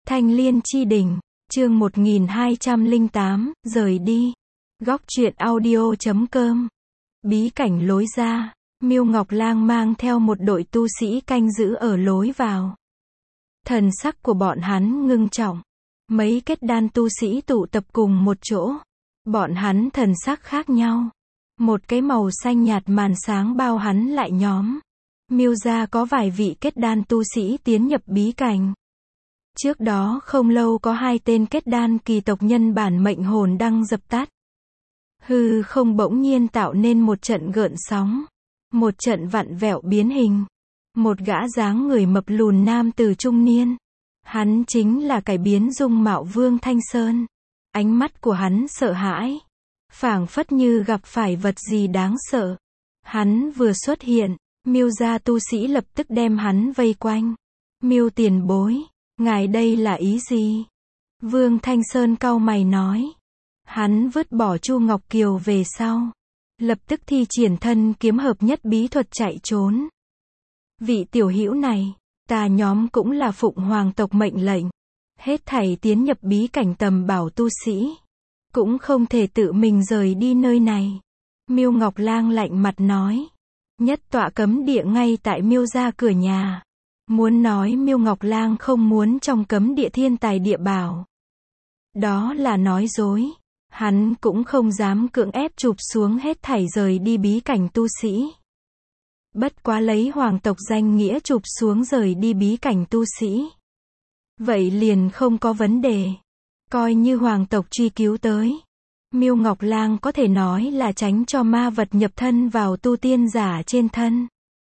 Thanh Liên Chi Đỉnh, chương 1208, rời đi. Góc truyện audio.com. Bí cảnh lối ra, Miêu Ngọc Lang mang theo một đội tu sĩ canh giữ ở lối vào. Thần sắc của bọn hắn ngưng trọng. Mấy kết đan tu sĩ tụ tập cùng một chỗ. Bọn hắn thần sắc khác nhau. Một cái màu xanh nhạt màn sáng bao hắn lại nhóm. Miêu gia có vài vị kết đan tu sĩ tiến nhập bí cảnh. Trước đó không lâu có 2 tên kết đan kỳ tộc nhân bản mệnh hồn đăng dập tắt. Hư không bỗng nhiên tạo nên một trận gợn sóng. Một trận vặn vẹo biến hình. Một gã dáng người mập lùn nam tử trung niên. Hắn chính là cải biến dung mạo Vương Thanh Sơn. Ánh mắt của hắn sợ hãi. Phảng phất như gặp phải vật gì đáng sợ. Hắn vừa xuất hiện, Miêu gia tu sĩ lập tức đem hắn vây quanh. Miêu tiền bối, ngài đây là ý gì? Vương Thanh Sơn cau mày nói. Hắn vứt bỏ Chu Ngọc Kiều về sau. Lập tức thi triển thân kiếm hợp nhất bí thuật chạy trốn. Vị tiểu hữu này, ta nhóm cũng là Phụng Hoàng tộc mệnh lệnh. Hết thảy tiến nhập bí cảnh tầm bảo tu sĩ. Cũng không thể tự mình rời đi nơi này. Miêu Ngọc Lang lạnh mặt nói. Nhất tọa cấm địa ngay tại Miêu gia cửa nhà. Muốn nói Miêu Ngọc Lang không muốn trong cấm địa thiên tài địa bảo. Đó là nói dối. Hắn cũng không dám cưỡng ép chụp xuống hết thảy rời đi bí cảnh tu sĩ. Bất quá lấy hoàng tộc danh nghĩa chụp xuống rời đi bí cảnh tu sĩ. Vậy liền không có vấn đề. Coi như hoàng tộc truy cứu tới. Miêu Ngọc Lang có thể nói là tránh cho ma vật nhập thân vào tu tiên giả trên thân.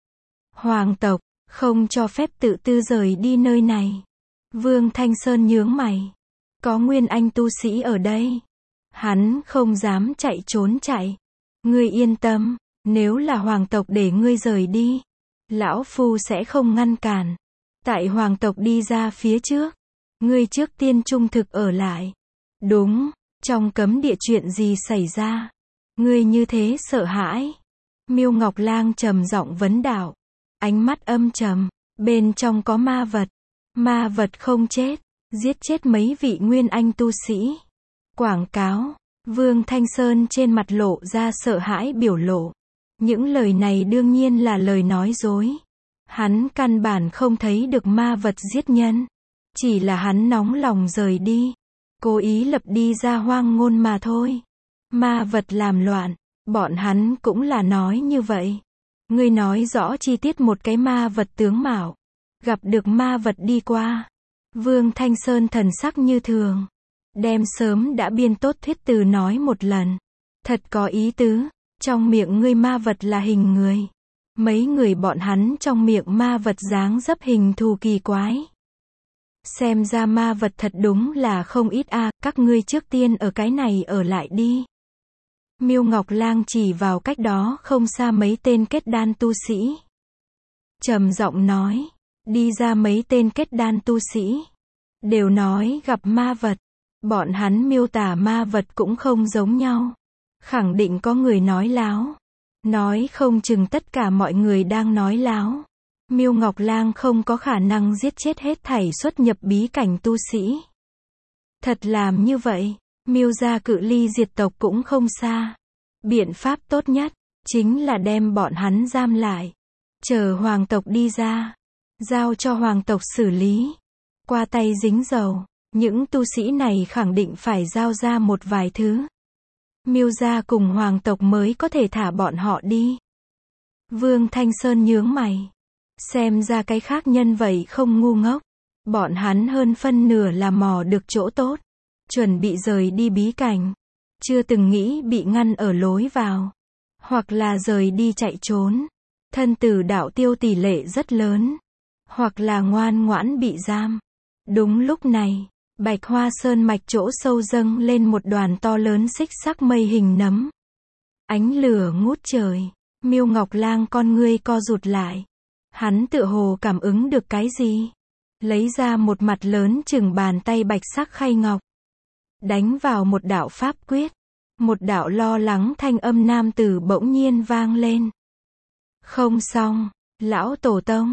Hoàng tộc, không cho phép tự tư rời đi nơi này. Vương Thanh Sơn nhướng mày. Có nguyên anh tu sĩ ở đây. Hắn không dám chạy trốn chạy. Ngươi yên tâm, nếu là hoàng tộc để ngươi rời đi, lão phu sẽ không ngăn cản. Tại hoàng tộc đi ra phía trước, ngươi trước tiên trung thực ở lại. Đúng, trong cấm địa chuyện gì xảy ra? Ngươi như thế sợ hãi. Miêu Ngọc Lang trầm giọng vấn đạo. Ánh mắt âm trầm, bên trong có ma vật. Ma vật không chết, giết chết mấy vị nguyên anh tu sĩ. Quảng cáo, Vương Thanh Sơn trên mặt lộ ra sợ hãi biểu lộ. Những lời này đương nhiên là lời nói dối. Hắn căn bản không thấy được ma vật giết nhân. Chỉ là hắn nóng lòng rời đi. Cố ý lập đi ra hoang ngôn mà thôi. Ma vật làm loạn, bọn hắn cũng là nói như vậy. Ngươi nói rõ chi tiết một cái ma vật tướng mạo. Gặp được ma vật đi qua. Vương Thanh Sơn thần sắc như thường. Đem sớm đã biên tốt thuyết từ nói một lần. Thật có ý tứ. Trong miệng ngươi ma vật là hình người. Mấy người bọn hắn trong miệng ma vật dáng dấp hình thù kỳ quái. Xem ra ma vật thật đúng là không ít a, các ngươi trước tiên ở cái này ở lại đi. Miêu Ngọc Lang chỉ vào cách đó không xa mấy tên kết đan tu sĩ. Trầm giọng nói, đi ra mấy tên kết đan tu sĩ. Đều nói gặp ma vật. Bọn hắn miêu tả ma vật cũng không giống nhau. Khẳng định có người nói láo. Nói không chừng tất cả mọi người đang nói láo. Miêu Ngọc Lang không có khả năng giết chết hết thảy xuất nhập bí cảnh tu sĩ. Thật làm như vậy, Miêu gia cự ly diệt tộc cũng không xa. Biện pháp tốt nhất, chính là đem bọn hắn giam lại. Chờ hoàng tộc đi ra. Giao cho hoàng tộc xử lý. Qua tay dính dầu, những tu sĩ này khẳng định phải giao ra một vài thứ. Miêu gia cùng hoàng tộc mới có thể thả bọn họ đi. Vương Thanh Sơn nhướng mày. Xem ra cái khác nhân vậy không ngu ngốc. Bọn hắn hơn phân nửa là mò được chỗ tốt. Chuẩn bị rời đi bí cảnh. Chưa từng nghĩ bị ngăn ở lối vào. Hoặc là rời đi chạy trốn. Thân tử đạo tiêu tỷ lệ rất lớn. Hoặc là ngoan ngoãn bị giam. Đúng lúc này, Bạch Hoa Sơn mạch chỗ sâu dâng lên một đoàn to lớn xích sắc mây hình nấm. Ánh lửa ngút trời. Miêu Ngọc Lang con ngươi co rụt lại. Hắn tựa hồ cảm ứng được cái gì. Lấy ra một mặt lớn chừng bàn tay bạch sắc khay ngọc. Đánh vào một đạo pháp quyết. Một đạo lo lắng thanh âm nam tử bỗng nhiên vang lên. Không xong, lão tổ tông,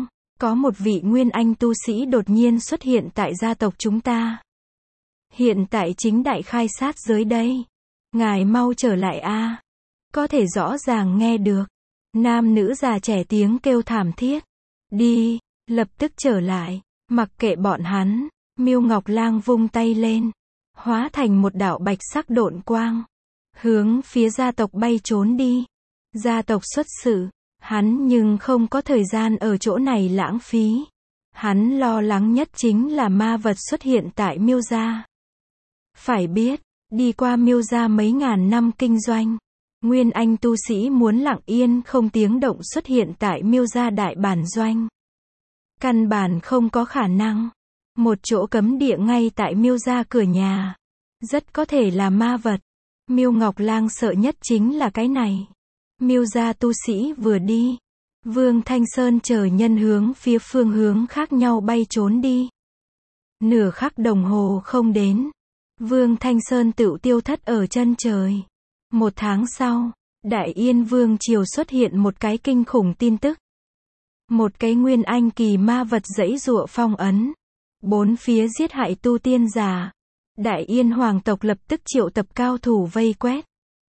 Có một vị nguyên anh tu sĩ đột nhiên xuất hiện tại gia tộc chúng ta. Hiện tại chính đại khai sát giới đây. Ngài mau trở lại a. Có thể rõ ràng nghe được. Nam nữ già trẻ tiếng kêu thảm thiết. Đi, lập tức trở lại. Mặc kệ bọn hắn. Miêu Ngọc Lang vung tay lên. Hóa thành một đạo bạch sắc độn quang. Hướng phía gia tộc bay trốn đi. Gia tộc xuất sự. Hắn nhưng không có thời gian ở chỗ này lãng phí. Hắn lo lắng nhất chính là ma vật xuất hiện tại Miêu gia. Phải biết, đi qua Miêu gia mấy ngàn năm kinh doanh, nguyên anh tu sĩ muốn lặng yên không tiếng động xuất hiện tại Miêu gia đại bản doanh. Căn bản không có khả năng. Một chỗ cấm địa ngay tại Miêu gia cửa nhà. Rất có thể là ma vật. Miêu Ngọc Lang sợ nhất chính là cái này. Miêu gia tu sĩ vừa đi, Vương Thanh Sơn chờ nhân hướng phía phương hướng khác nhau bay trốn đi. Nửa khắc đồng hồ không đến, Vương Thanh Sơn tựu tiêu thất ở chân trời. 1 tháng sau, Đại Yên Vương triều xuất hiện một cái kinh khủng tin tức. Một cái nguyên anh kỳ ma vật giãy giụa phong ấn, bốn phía giết hại tu tiên giả. Đại Yên hoàng tộc lập tức triệu tập cao thủ vây quét.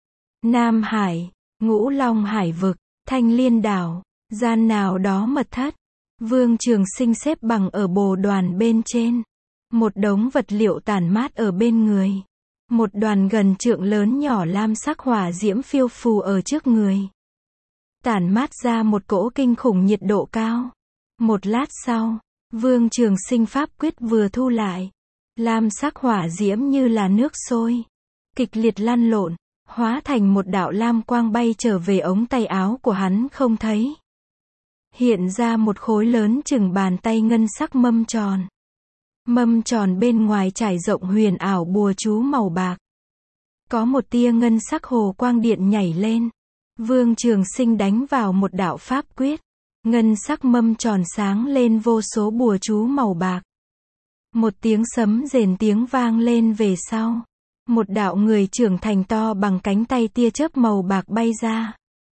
Nam Hải, Ngũ Long Hải vực, Thanh Liên đảo, gian nào đó mật thất. Vương Trường Sinh xếp bằng ở bồ đoàn bên trên. Một đống vật liệu tản mát ở bên người. Một đoàn gần trượng lớn nhỏ lam sắc hỏa diễm phiêu phù ở trước người. Tản mát ra một cỗ kinh khủng nhiệt độ cao. Một lát sau, Vương Trường Sinh pháp quyết vừa thu lại. Lam sắc hỏa diễm như là nước sôi. Kịch liệt lăn lộn, hóa thành một đạo lam quang bay trở về ống tay áo của hắn không thấy. Hiện ra một khối lớn chừng bàn tay ngân sắc mâm tròn. Mâm tròn bên ngoài trải rộng huyền ảo bùa chú màu bạc. Có một tia ngân sắc hồ quang điện nhảy lên. Vương Trường Sinh đánh vào một đạo pháp quyết. Ngân sắc mâm tròn sáng lên vô số bùa chú màu bạc. Một tiếng sấm rền tiếng vang lên về sau. Một đạo người trưởng thành to bằng cánh tay tia chớp màu bạc bay ra.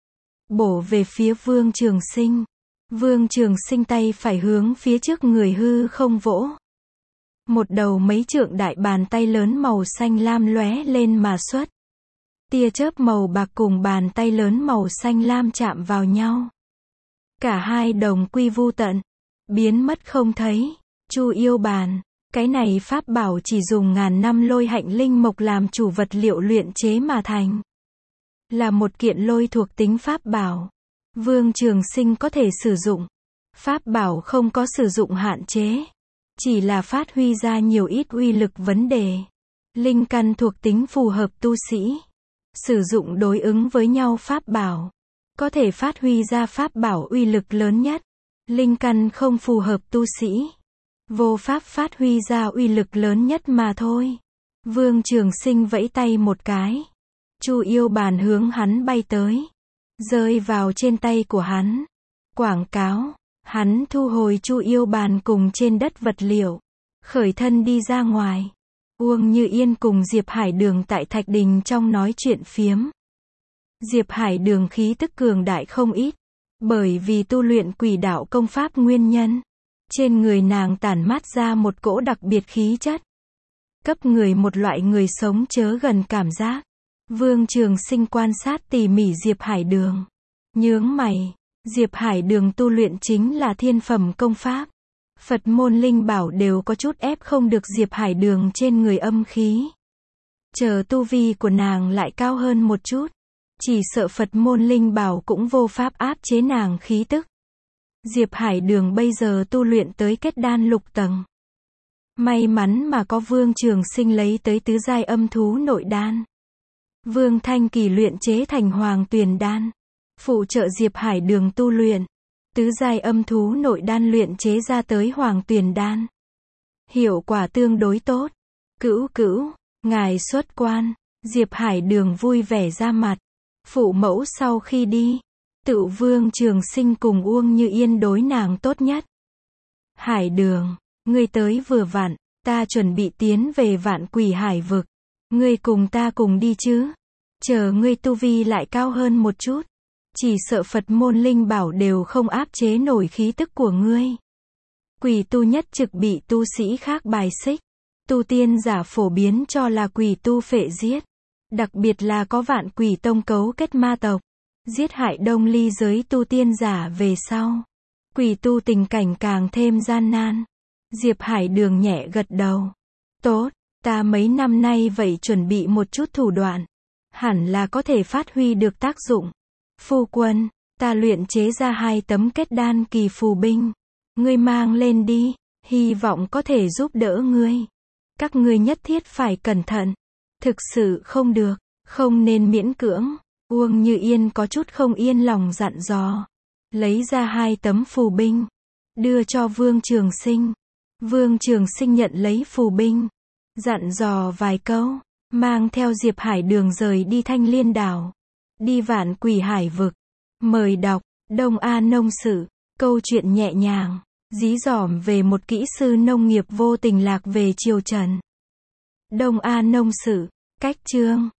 Bổ về phía Vương Trường Sinh. Vương Trường Sinh tay phải hướng phía trước người hư không vỗ. Một đầu mấy trượng đại bàn tay lớn màu xanh lam lóe lên mà xuất. Tia chớp màu bạc cùng bàn tay lớn màu xanh lam chạm vào nhau. Cả hai đồng quy vu tận. Biến mất không thấy. Chu Yêu Bàn. Cái này pháp bảo chỉ dùng ngàn năm lôi hạnh linh mộc làm chủ vật liệu luyện chế mà thành. Là một kiện lôi thuộc tính pháp bảo. Vương Trường Sinh có thể sử dụng. Pháp bảo không có sử dụng hạn chế. Chỉ là phát huy ra nhiều ít uy lực vấn đề. Linh căn thuộc tính phù hợp tu sĩ. Sử dụng đối ứng với nhau pháp bảo. Có thể phát huy ra pháp bảo uy lực lớn nhất. Linh căn không phù hợp tu sĩ. Vô pháp phát huy ra uy lực lớn nhất mà thôi. Vương Trường Sinh vẫy tay một cái. Chu Yêu Bàn hướng hắn bay tới. Rơi vào trên tay của hắn. Quảng cáo. Hắn thu hồi Chu Yêu Bàn cùng trên đất vật liệu. Khởi thân đi ra ngoài. Uông Như Yên cùng Diệp Hải Đường tại Thạch Đình trong nói chuyện phiếm. Diệp Hải Đường khí tức cường đại không ít. Bởi vì tu luyện quỷ đạo công pháp nguyên nhân. Trên người nàng tản mát ra một cỗ đặc biệt khí chất. Cấp người một loại người sống chớ gần cảm giác. Vương Trường Sinh quan sát tỉ mỉ Diệp Hải Đường. Nhướng mày. Diệp Hải Đường tu luyện chính là thiên phẩm công pháp. Phật môn linh bảo đều có chút ép không được Diệp Hải Đường trên người âm khí. Chờ tu vi của nàng lại cao hơn một chút. Chỉ sợ Phật môn linh bảo cũng vô pháp áp chế nàng khí tức. Diệp Hải Đường bây giờ tu luyện tới kết đan lục tầng. May mắn mà có Vương Trường Sinh lấy tới tứ giai âm thú nội đan. Vương Thanh Kỳ luyện chế thành Hoàng Tuyền đan. Phụ trợ Diệp Hải Đường tu luyện. Tứ giai âm thú nội đan luyện chế ra tới Hoàng Tuyền đan. Hiệu quả tương đối tốt. Cữu cữu, ngài xuất quan. Diệp Hải Đường vui vẻ ra mặt. Phụ mẫu sau khi đi. Tự Vương Trường Sinh cùng Uông Như Yên đối nàng tốt nhất. Hải Đường, ngươi tới vừa vặn, ta chuẩn bị tiến về Vạn Quỷ Hải vực. Ngươi cùng ta cùng đi chứ? Chờ ngươi tu vi lại cao hơn một chút. Chỉ sợ Phật môn linh bảo đều không áp chế nổi khí tức của ngươi. Quỷ tu nhất trực bị tu sĩ khác bài xích. Tu tiên giả phổ biến cho là quỷ tu phệ giết. Đặc biệt là có Vạn Quỷ Tông cấu kết ma tộc. Giết hại đông ly giới tu tiên giả về sau. Quỷ tu tình cảnh càng thêm gian nan. Diệp Hải Đường nhẹ gật đầu. Tốt, ta mấy năm nay vậy chuẩn bị một chút thủ đoạn. Hẳn là có thể phát huy được tác dụng. Phu quân, ta luyện chế ra 2 tấm kết đan kỳ phù binh. Ngươi mang lên đi, hy vọng có thể giúp đỡ ngươi. Các ngươi nhất thiết phải cẩn thận. Thực sự không được, không nên miễn cưỡng. Uông Như Yên có chút không yên lòng dặn dò. Lấy ra 2 tấm phù binh. Đưa cho Vương Trường Sinh. Vương Trường Sinh nhận lấy phù binh. Dặn dò vài câu. Mang theo Diệp Hải Đường rời đi Thanh Liên Đảo. Đi Vạn Quỷ Hải Vực. Mời đọc, Đông A Nông Sự. Câu chuyện nhẹ nhàng, dí dỏm về một kỹ sư nông nghiệp vô tình lạc về triều Trần. Đông A Nông Sự. Cách chương